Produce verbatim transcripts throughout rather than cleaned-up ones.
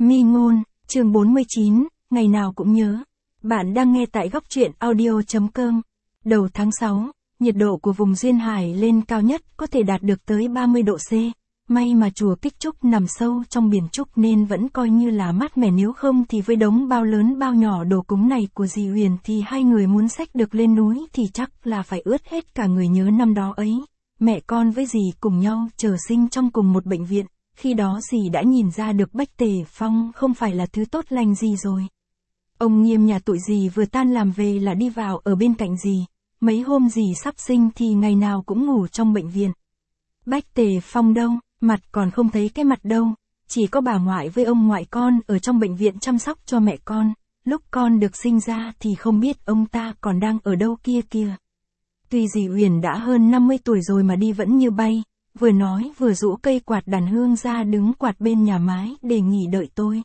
Mi ngôn, chương bốn mươi chín, ngày nào cũng nhớ. Bạn đang nghe tại góc truyện audio.com. Đầu tháng sáu, nhiệt độ của vùng duyên hải lên cao nhất có thể đạt được tới ba mươi độ C. May mà chùa Kích Trúc nằm sâu trong biển Trúc nên vẫn coi như là mát mẻ, nếu không thì với đống bao lớn bao nhỏ đồ cúng này của dì Huyền thì hai người muốn xách được lên núi thì chắc là phải ướt hết cả người. Nhớ năm đó ấy, mẹ con với dì cùng nhau chờ sinh trong cùng một bệnh viện. Khi đó dì đã nhìn ra được Bách Tề Phong không phải là thứ tốt lành gì rồi. Ông Nghiêm nhà tụi dì vừa tan làm về là đi vào ở bên cạnh dì. Mấy hôm dì sắp sinh thì ngày nào cũng ngủ trong bệnh viện. Bách Tề Phong đâu, mặt còn không thấy cái mặt đâu. Chỉ có bà ngoại với ông ngoại con ở trong bệnh viện chăm sóc cho mẹ con. Lúc con được sinh ra thì không biết ông ta còn đang ở đâu kia kìa. Tuy dì Huyền đã hơn năm mươi tuổi rồi mà đi vẫn như bay. Vừa nói vừa rũ cây quạt đàn hương ra đứng quạt bên nhà mái để nghỉ đợi tôi.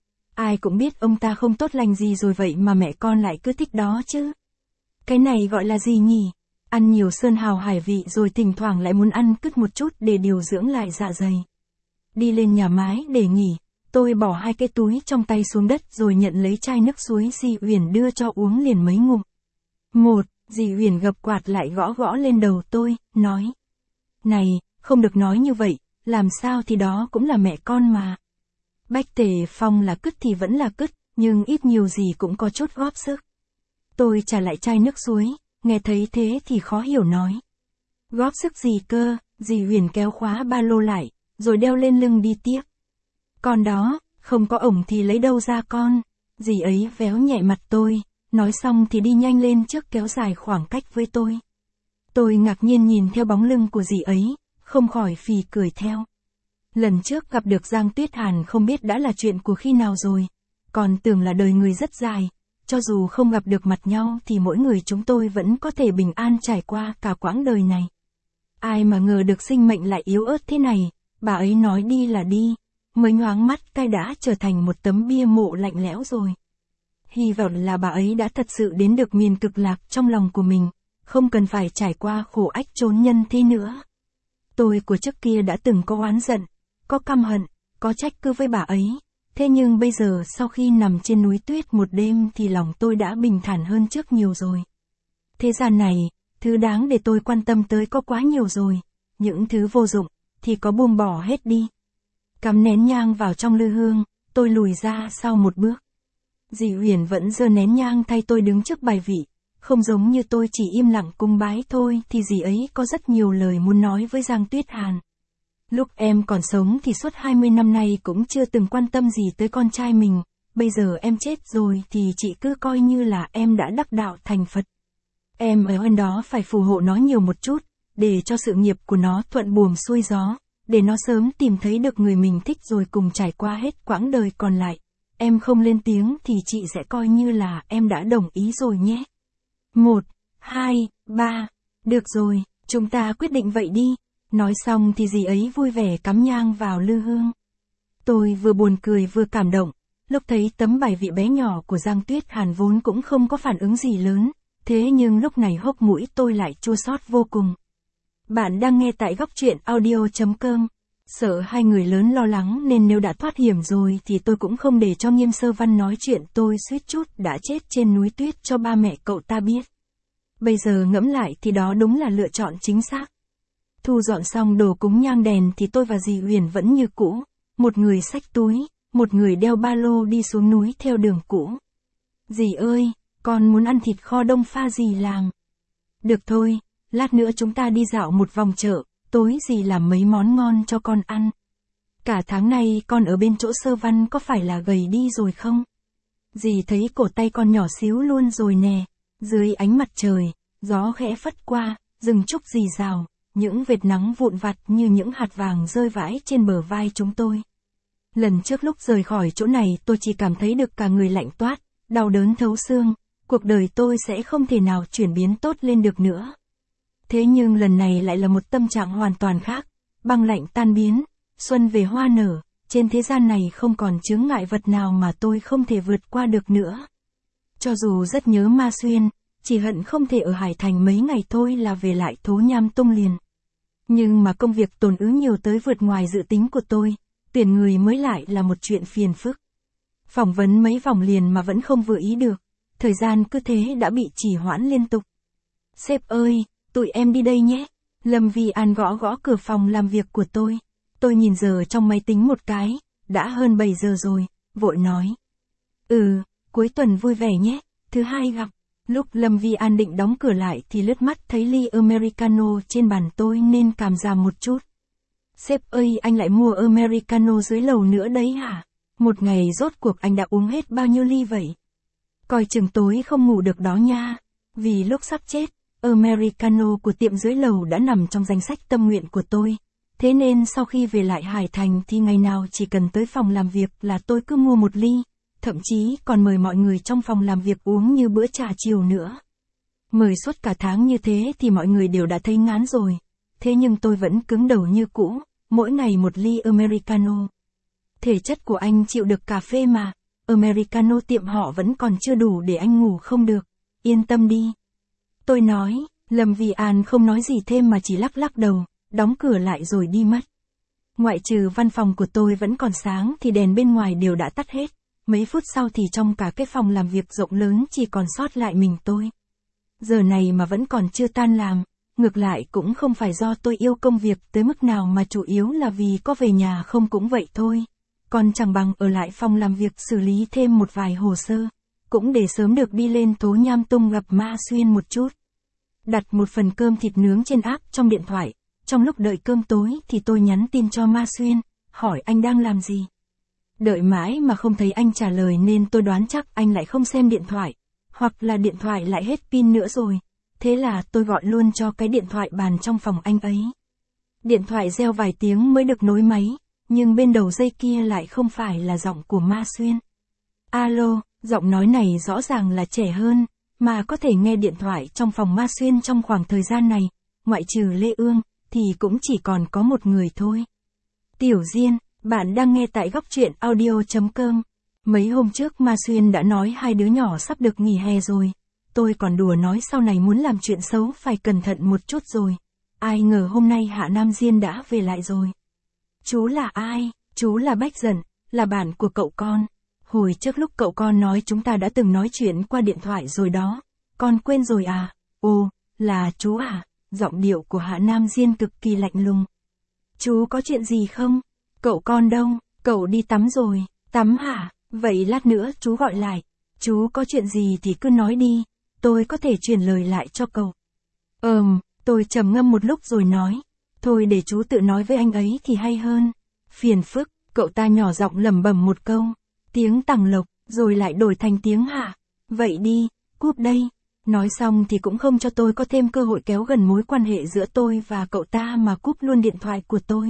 Ai cũng biết ông ta không tốt lành gì rồi, vậy mà mẹ con lại cứ thích đó chứ. Cái này gọi là gì nhỉ? Ăn nhiều sơn hào hải vị rồi thỉnh thoảng lại muốn ăn cứt một chút để điều dưỡng lại dạ dày. Đi lên nhà mái để nghỉ, tôi bỏ hai cái túi trong tay xuống đất rồi nhận lấy chai nước suối dì Huyền đưa cho uống liền mấy ngụm. Một, dì Huyền gập quạt lại gõ gõ lên đầu tôi, nói. Này, không được nói như vậy, làm sao thì đó cũng là mẹ con mà. Bách Tề Phong là cứt thì vẫn là cứt, nhưng ít nhiều gì cũng có chút góp sức. Tôi trả lại chai nước suối, nghe thấy thế thì khó hiểu nói. Góp sức gì cơ? Dì Huyền kéo khóa ba lô lại, rồi đeo lên lưng đi tiếp. Con đó, không có ổng thì lấy đâu ra con. Dì ấy véo nhẹ mặt tôi, nói xong thì đi nhanh lên trước kéo dài khoảng cách với tôi. Tôi ngạc nhiên nhìn theo bóng lưng của dì ấy, không khỏi phì cười theo. Lần trước gặp được Giang Tuyết Hàn không biết đã là chuyện của khi nào rồi, còn tưởng là đời người rất dài, cho dù không gặp được mặt nhau thì mỗi người chúng tôi vẫn có thể bình an trải qua cả quãng đời này. Ai mà ngờ được sinh mệnh lại yếu ớt thế này, bà ấy nói đi là đi, mới nhoáng mắt cái đã trở thành một tấm bia mộ lạnh lẽo rồi. Hy vọng là bà ấy đã thật sự đến được miền cực lạc trong lòng của mình, không cần phải trải qua khổ ách chốn nhân thế nữa. Tôi của trước kia đã từng có oán giận, có căm hận, có trách cứ với bà ấy. Thế nhưng bây giờ sau khi nằm trên núi tuyết một đêm thì lòng tôi đã bình thản hơn trước nhiều rồi. Thế gian này, thứ đáng để tôi quan tâm tới có quá nhiều rồi. Những thứ vô dụng, thì có buông bỏ hết đi. Cắm nén nhang vào trong lư hương, tôi lùi ra sau một bước. Dì Huyền vẫn giơ nén nhang thay tôi đứng trước bài vị. Không giống như tôi chỉ im lặng cung bái thôi thì dì ấy có rất nhiều lời muốn nói với Giang Tuyết Hàn. Lúc em còn sống thì suốt hai mươi năm nay cũng chưa từng quan tâm gì tới con trai mình, bây giờ em chết rồi thì chị cứ coi như là em đã đắc đạo thành Phật. Em ở bên đó phải phù hộ nó nhiều một chút, để cho sự nghiệp của nó thuận buồm xuôi gió, để nó sớm tìm thấy được người mình thích rồi cùng trải qua hết quãng đời còn lại. Em không lên tiếng thì chị sẽ coi như là em đã đồng ý rồi nhé. Một, hai, ba, được rồi, chúng ta quyết định vậy đi. Nói xong thì dì ấy vui vẻ cắm nhang vào lư hương. Tôi vừa buồn cười vừa cảm động, lúc thấy tấm bài vị bé nhỏ của Giang Tuyết Hàn vốn cũng không có phản ứng gì lớn, thế nhưng lúc này hốc mũi tôi lại chua xót vô cùng. Bạn đang nghe tại góc truyện audio.com. Sợ hai người lớn lo lắng nên nếu đã thoát hiểm rồi thì tôi cũng không để cho Nghiêm Sơ Văn nói chuyện tôi suýt chút đã chết trên núi tuyết cho ba mẹ cậu ta biết. Bây giờ ngẫm lại thì đó đúng là lựa chọn chính xác. Thu dọn xong đồ cúng nhang đèn thì tôi và dì Huyền vẫn như cũ, một người xách túi, một người đeo ba lô đi xuống núi theo đường cũ. Dì ơi, con muốn ăn thịt kho đông pha dì làm. Được thôi, lát nữa chúng ta đi dạo một vòng chợ, tối dì làm mấy món ngon cho con ăn. Cả tháng nay con ở bên chỗ Sơ Văn có phải là gầy đi rồi không? Dì thấy cổ tay con nhỏ xíu luôn rồi nè, dưới ánh mặt trời, gió khẽ phất qua, rừng trúc rì rào. Những vệt nắng vụn vặt như những hạt vàng rơi vãi trên bờ vai chúng tôi. Lần trước lúc rời khỏi chỗ này tôi chỉ cảm thấy được cả người lạnh toát, đau đớn thấu xương, cuộc đời tôi sẽ không thể nào chuyển biến tốt lên được nữa. Thế nhưng lần này lại là một tâm trạng hoàn toàn khác, băng lạnh tan biến, xuân về hoa nở, trên thế gian này không còn chướng ngại vật nào mà tôi không thể vượt qua được nữa. Cho dù rất nhớ Ma Xuyên, chỉ hận không thể ở Hải Thành mấy ngày thôi là về lại Thố Nham Tung liền. Nhưng mà công việc tồn ứ nhiều tới vượt ngoài dự tính của tôi, tuyển người mới lại là một chuyện phiền phức. Phỏng vấn mấy vòng liền mà vẫn không vừa ý được. Thời gian cứ thế đã bị trì hoãn liên tục. Sếp ơi, tụi em đi đây nhé. Lâm Vi An gõ gõ cửa phòng làm việc của tôi. Tôi nhìn giờ trong máy tính một cái, đã hơn bảy giờ rồi, vội nói. Ừ, cuối tuần vui vẻ nhé, thứ hai gặp. Lúc Lâm Vi An định đóng cửa lại thì lướt mắt thấy ly Americano trên bàn tôi nên cảm giảm một chút. Sếp ơi, anh lại mua Americano dưới lầu nữa đấy hả? Một ngày rốt cuộc anh đã uống hết bao nhiêu ly vậy? Coi chừng tối không ngủ được đó nha. Vì lúc sắp chết, Americano của tiệm dưới lầu đã nằm trong danh sách tâm nguyện của tôi. Thế nên sau khi về lại Hải Thành thì ngày nào chỉ cần tới phòng làm việc là tôi cứ mua một ly, thậm chí còn mời mọi người trong phòng làm việc uống như bữa trà chiều nữa. Mời suốt cả tháng như thế thì mọi người đều đã thấy ngán rồi. Thế nhưng tôi vẫn cứng đầu như cũ, mỗi ngày một ly Americano. Thể chất của anh chịu được cà phê mà, Americano tiệm họ vẫn còn chưa đủ để anh ngủ không được, yên tâm đi. Tôi nói, Lâm Vi An không nói gì thêm mà chỉ lắc lắc đầu, đóng cửa lại rồi đi mất. Ngoại trừ văn phòng của tôi vẫn còn sáng thì đèn bên ngoài đều đã tắt hết, mấy phút sau thì trong cả cái phòng làm việc rộng lớn chỉ còn sót lại mình tôi. Giờ này mà vẫn còn chưa tan làm, ngược lại cũng không phải do tôi yêu công việc tới mức nào mà chủ yếu là vì có về nhà không cũng vậy thôi. Còn chẳng bằng ở lại phòng làm việc xử lý thêm một vài hồ sơ, cũng để sớm được đi lên Tố Nham Tung gặp Ma Xuyên một chút. Đặt một phần cơm thịt nướng trên app trong điện thoại, trong lúc đợi cơm tối thì tôi nhắn tin cho Ma Xuyên, hỏi anh đang làm gì. Đợi mãi mà không thấy anh trả lời nên tôi đoán chắc anh lại không xem điện thoại, hoặc là điện thoại lại hết pin nữa rồi. Thế là tôi gọi luôn cho cái điện thoại bàn trong phòng anh ấy. Điện thoại reo vài tiếng mới được nối máy, nhưng bên đầu dây kia lại không phải là giọng của Ma Xuyên. Alo, giọng nói này rõ ràng là trẻ hơn, mà có thể nghe điện thoại trong phòng Ma Xuyên trong khoảng thời gian này, ngoại trừ Lê Ương, thì cũng chỉ còn có một người thôi. Tiểu Diên, bạn đang nghe tại góc truyện audio chấm com. Mấy hôm trước Ma Xuyên đã nói hai đứa nhỏ sắp được nghỉ hè rồi. Tôi còn đùa nói sau này muốn làm chuyện xấu phải cẩn thận một chút rồi. Ai ngờ hôm nay Hạ Nam Diên đã về lại rồi. Chú là ai? Chú là Bách Dận, là bạn của cậu con. Hồi trước lúc cậu con nói chúng ta đã từng nói chuyện qua điện thoại rồi đó. Con quên rồi à? Ồ, là chú à? Giọng điệu của Hạ Nam Diên cực kỳ lạnh lùng. Chú có chuyện gì không? Cậu con đâu? Cậu đi tắm rồi. Tắm hả? Vậy lát nữa chú gọi lại. Chú có chuyện gì thì cứ nói đi. Tôi có thể truyền lời lại cho cậu. Ừm, tôi trầm ngâm một lúc rồi nói. Thôi để chú tự nói với anh ấy thì hay hơn. Phiền phức, cậu ta nhỏ giọng lẩm bẩm một câu. Tiếng Tằng Lộc, rồi lại đổi thành tiếng Hạ. Vậy đi, cúp đây. Nói xong thì cũng không cho tôi có thêm cơ hội kéo gần mối quan hệ giữa tôi và cậu ta mà cúp luôn điện thoại của tôi.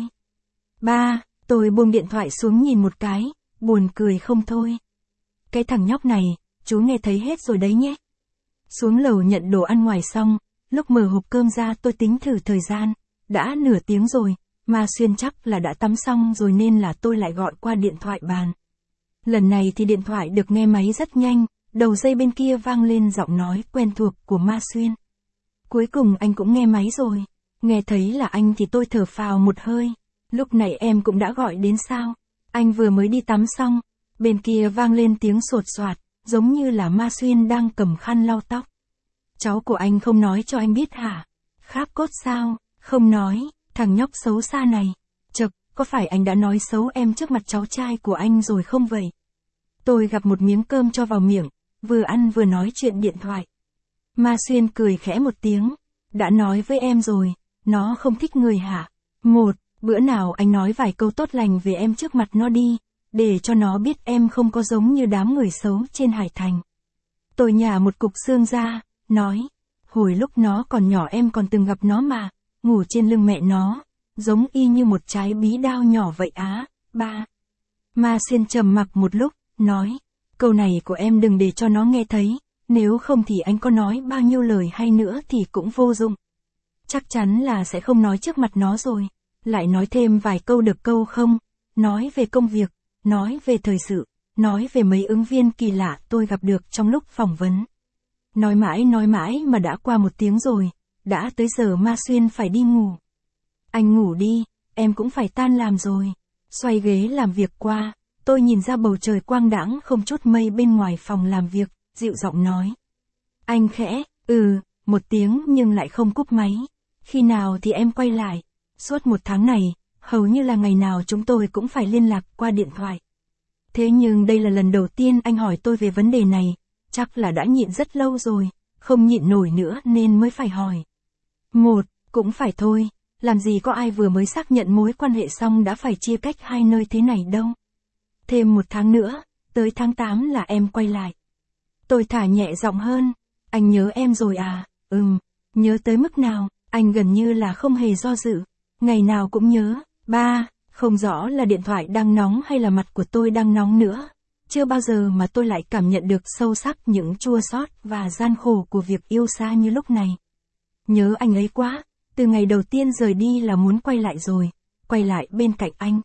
Ba, tôi buông điện thoại xuống nhìn một cái, buồn cười không thôi. Cái thằng nhóc này, chú nghe thấy hết rồi đấy nhé. Xuống lầu nhận đồ ăn ngoài xong, lúc mở hộp cơm ra tôi tính thử thời gian, đã nửa tiếng rồi, Ma Xuyên chắc là đã tắm xong rồi nên là tôi lại gọi qua điện thoại bàn. Lần này thì điện thoại được nghe máy rất nhanh, đầu dây bên kia vang lên giọng nói quen thuộc của Ma Xuyên. Cuối cùng anh cũng nghe máy rồi, nghe thấy là anh thì tôi thở phào một hơi, lúc này em cũng đã gọi đến sao, anh vừa mới đi tắm xong, bên kia vang lên tiếng sột soạt, giống như là Ma Xuyên đang cầm khăn lau tóc. Cháu của anh không nói cho anh biết hả? Kháp cốt sao? Không nói, thằng nhóc xấu xa này. Chật, có phải anh đã nói xấu em trước mặt cháu trai của anh rồi không vậy? Tôi gặp một miếng cơm cho vào miệng, vừa ăn vừa nói chuyện điện thoại. Ma Xuyên cười khẽ một tiếng. Đã nói với em rồi, nó không thích người hả? Một, bữa nào anh nói vài câu tốt lành về em trước mặt nó đi, để cho nó biết em không có giống như đám người xấu trên Hải Thành. Tôi nhả một cục xương ra, nói, hồi lúc nó còn nhỏ em còn từng gặp nó mà, ngủ trên lưng mẹ nó, giống y như một trái bí đao nhỏ vậy á. Ba. Ma Xuyên trầm mặc một lúc, nói, câu này của em đừng để cho nó nghe thấy, nếu không thì anh có nói bao nhiêu lời hay nữa thì cũng vô dụng. Chắc chắn là sẽ không nói trước mặt nó rồi, lại nói thêm vài câu được câu không, nói về công việc, nói về thời sự, nói về mấy ứng viên kỳ lạ tôi gặp được trong lúc phỏng vấn. Nói mãi nói mãi mà đã qua một tiếng rồi, đã tới giờ Ma Xuyên phải đi ngủ. Anh ngủ đi, em cũng phải tan làm rồi. Xoay ghế làm việc qua, Tôi nhìn ra bầu trời quang đãng không chút mây bên ngoài phòng làm việc, dịu giọng nói. Anh khẽ, ừ, một tiếng nhưng lại không cúp máy. Khi nào thì em quay lại? Suốt một tháng này, hầu như là ngày nào chúng tôi cũng phải liên lạc qua điện thoại. Thế nhưng đây là lần đầu tiên anh hỏi tôi về vấn đề này, chắc là đã nhịn rất lâu rồi, không nhịn nổi nữa nên mới phải hỏi. Một, cũng phải thôi, làm gì có ai vừa mới xác nhận mối quan hệ xong đã phải chia cách hai nơi thế này đâu. Thêm một tháng nữa, tới tháng tám là em quay lại. Tôi thả nhẹ giọng hơn, anh nhớ em rồi à, ừm, nhớ tới mức nào, anh gần như là không hề do dự, ngày nào cũng nhớ. Ba, không rõ là điện thoại đang nóng hay là mặt của tôi đang nóng nữa. Chưa bao giờ mà tôi lại cảm nhận được sâu sắc những chua xót và gian khổ của việc yêu xa như lúc này. Nhớ anh ấy quá, từ ngày đầu tiên rời đi là muốn quay lại rồi, quay lại bên cạnh anh.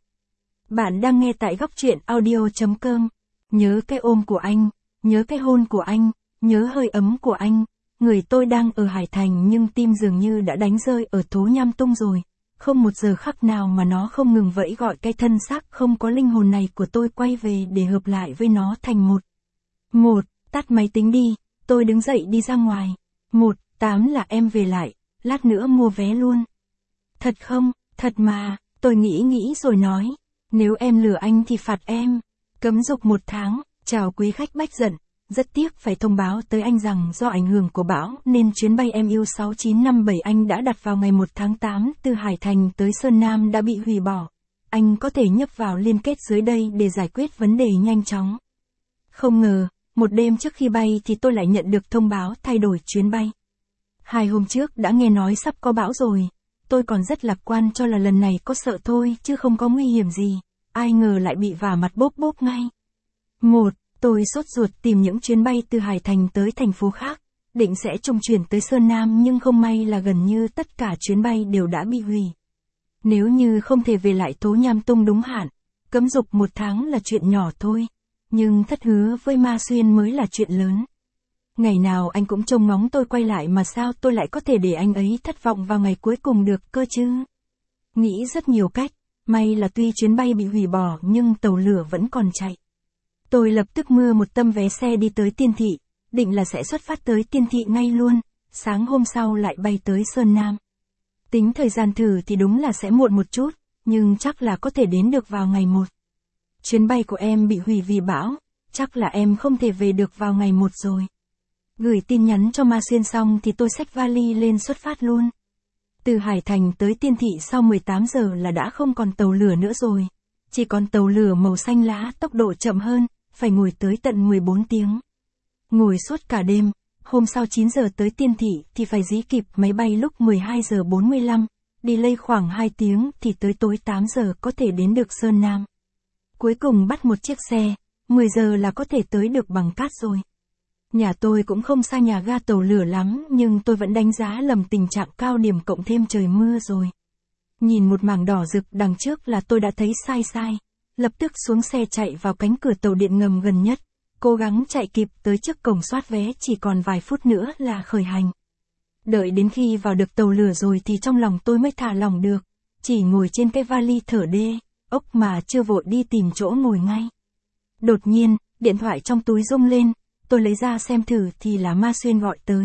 Bạn đang nghe tại góc truyện audio chấm com. Nhớ cái ôm của anh, nhớ cái hôn của anh, nhớ hơi ấm của anh. Người tôi đang ở Hải Thành nhưng tim dường như đã đánh rơi ở Thố Nham Tung rồi. Không một giờ khắc nào mà nó không ngừng vẫy gọi cái thân xác không có linh hồn này của tôi quay về để hợp lại với nó thành một. Một, tắt máy tính đi, tôi đứng dậy đi ra ngoài. Một, tám là em về lại, lát nữa mua vé luôn. Thật không, thật mà, tôi nghĩ nghĩ rồi nói. Nếu em lừa anh thì phạt em. Cấm dục một tháng, chào quý khách Bách Giận. Rất tiếc phải thông báo tới anh rằng do ảnh hưởng của bão nên chuyến bay em yêu sáu chín năm bảy anh đã đặt vào ngày một tháng tám từ Hải Thành tới Sơn Nam đã bị hủy bỏ. Anh có thể nhấp vào liên kết dưới đây để giải quyết vấn đề nhanh chóng. Không ngờ, một đêm trước khi bay thì tôi lại nhận được thông báo thay đổi chuyến bay. Hai hôm trước đã nghe nói sắp có bão rồi. Tôi còn rất lạc quan cho là lần này có sợ thôi chứ không có nguy hiểm gì. Ai ngờ lại bị vả mặt bốp bốp ngay. Một. Tôi sốt ruột tìm những chuyến bay từ Hải Thành tới thành phố khác, định sẽ trung chuyển tới Sơn Nam nhưng không may là gần như tất cả chuyến bay đều đã bị hủy. Nếu như không thể về lại Thố Nham Tung đúng hạn, cấm dục một tháng là chuyện nhỏ thôi, nhưng thất hứa với Ma Xuyên mới là chuyện lớn. Ngày nào anh cũng trông ngóng tôi quay lại mà sao tôi lại có thể để anh ấy thất vọng vào ngày cuối cùng được cơ chứ? Nghĩ rất nhiều cách, may là tuy chuyến bay bị hủy bỏ nhưng tàu lửa vẫn còn chạy. Tôi lập tức mua một tấm vé xe đi tới Tiên Thị, định là sẽ xuất phát tới Tiên Thị ngay luôn, sáng hôm sau lại bay tới Sơn Nam. Tính thời gian thử thì đúng là sẽ muộn một chút, nhưng chắc là có thể đến được vào ngày một. Chuyến bay của em bị hủy vì bão, chắc là em không thể về được vào ngày một rồi. Gửi tin nhắn cho Ma Xuyên xong thì tôi xách vali lên xuất phát luôn. Từ Hải Thành tới Tiên Thị sau mười tám giờ là đã không còn tàu lửa nữa rồi, chỉ còn tàu lửa màu xanh lá tốc độ chậm hơn. Phải ngồi tới tận mười bốn tiếng. Ngồi suốt cả đêm, hôm sau chín giờ tới Tiên Thị thì phải dí kịp máy bay lúc mười hai giờ bốn mươi lăm, delay khoảng hai tiếng thì tới tối tám giờ có thể đến được Sơn Nam. Cuối cùng bắt một chiếc xe, mười giờ là có thể tới được Bằng Cát rồi. Nhà tôi cũng không xa nhà ga tàu lửa lắm nhưng tôi vẫn đánh giá lầm tình trạng cao điểm cộng thêm trời mưa rồi. Nhìn một mảng đỏ rực đằng trước là tôi đã thấy sai sai. Lập tức xuống xe chạy vào cánh cửa tàu điện ngầm gần nhất, cố gắng chạy kịp tới trước cổng soát vé chỉ còn vài phút nữa là khởi hành. Đợi đến khi vào được tàu lửa rồi thì trong lòng tôi mới thả lỏng được, chỉ ngồi trên cái vali thở đê, ốc mà chưa vội đi tìm chỗ ngồi ngay. Đột nhiên, điện thoại trong túi rung lên, tôi lấy ra xem thử thì là Ma Xuyên gọi tới.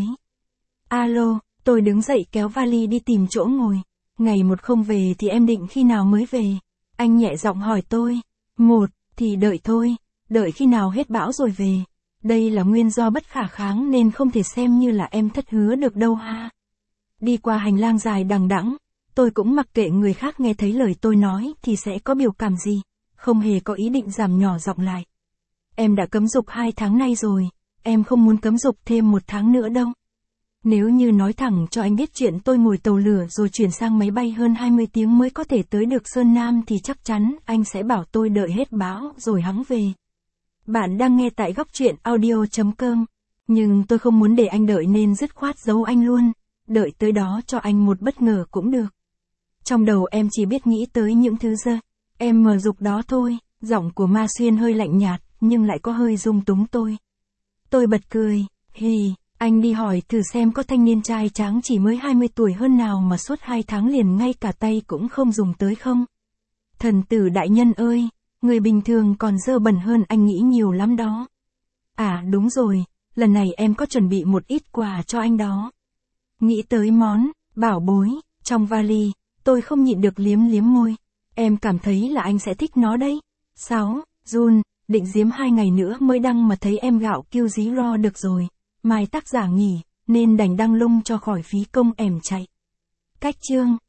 Alo, tôi đứng dậy kéo vali đi tìm chỗ ngồi, ngày một không về thì em định khi nào mới về? Anh nhẹ giọng hỏi tôi. Một, thì đợi thôi, đợi khi nào hết bão rồi về. Đây là nguyên do bất khả kháng nên không thể xem như là em thất hứa được đâu ha. Đi qua hành lang dài đằng đẵng, tôi cũng mặc kệ người khác nghe thấy lời tôi nói thì sẽ có biểu cảm gì, không hề có ý định giảm nhỏ giọng lại. Em đã cấm dục hai tháng nay rồi, em không muốn cấm dục thêm một tháng nữa đâu. Nếu như nói thẳng cho anh biết chuyện tôi ngồi tàu lửa rồi chuyển sang máy bay hơn hai mươi tiếng mới có thể tới được Sơn Nam thì chắc chắn anh sẽ bảo tôi đợi hết bão rồi hẵng về. Bạn đang nghe tại góc truyện audio chấm com. Nhưng tôi không muốn để anh đợi nên dứt khoát giấu anh luôn, đợi tới đó cho anh một bất ngờ cũng được. Trong đầu em chỉ biết nghĩ tới những thứ dơ, em mờ dục đó thôi, giọng của Ma Xuyên hơi lạnh nhạt nhưng lại có hơi dung túng tôi. Tôi bật cười, hì. Anh đi hỏi thử xem có thanh niên trai tráng chỉ mới hai mươi tuổi hơn nào mà suốt hai tháng liền ngay cả tay cũng không dùng tới không? Thần tử đại nhân ơi, Người bình thường còn dơ bẩn hơn anh nghĩ nhiều lắm đó. À đúng rồi, lần này em có chuẩn bị một ít quà cho anh đó. Nghĩ tới món, bảo bối, trong vali, tôi không nhịn được liếm liếm môi. Em cảm thấy là anh sẽ thích nó đấy. sáu. Jun, định giếm hai ngày nữa mới đăng mà thấy em gạo kêu dí ro được rồi. Mai tác giả nghỉ, nên đành đăng lung cho khỏi phí công ẻm chạy. Cách chương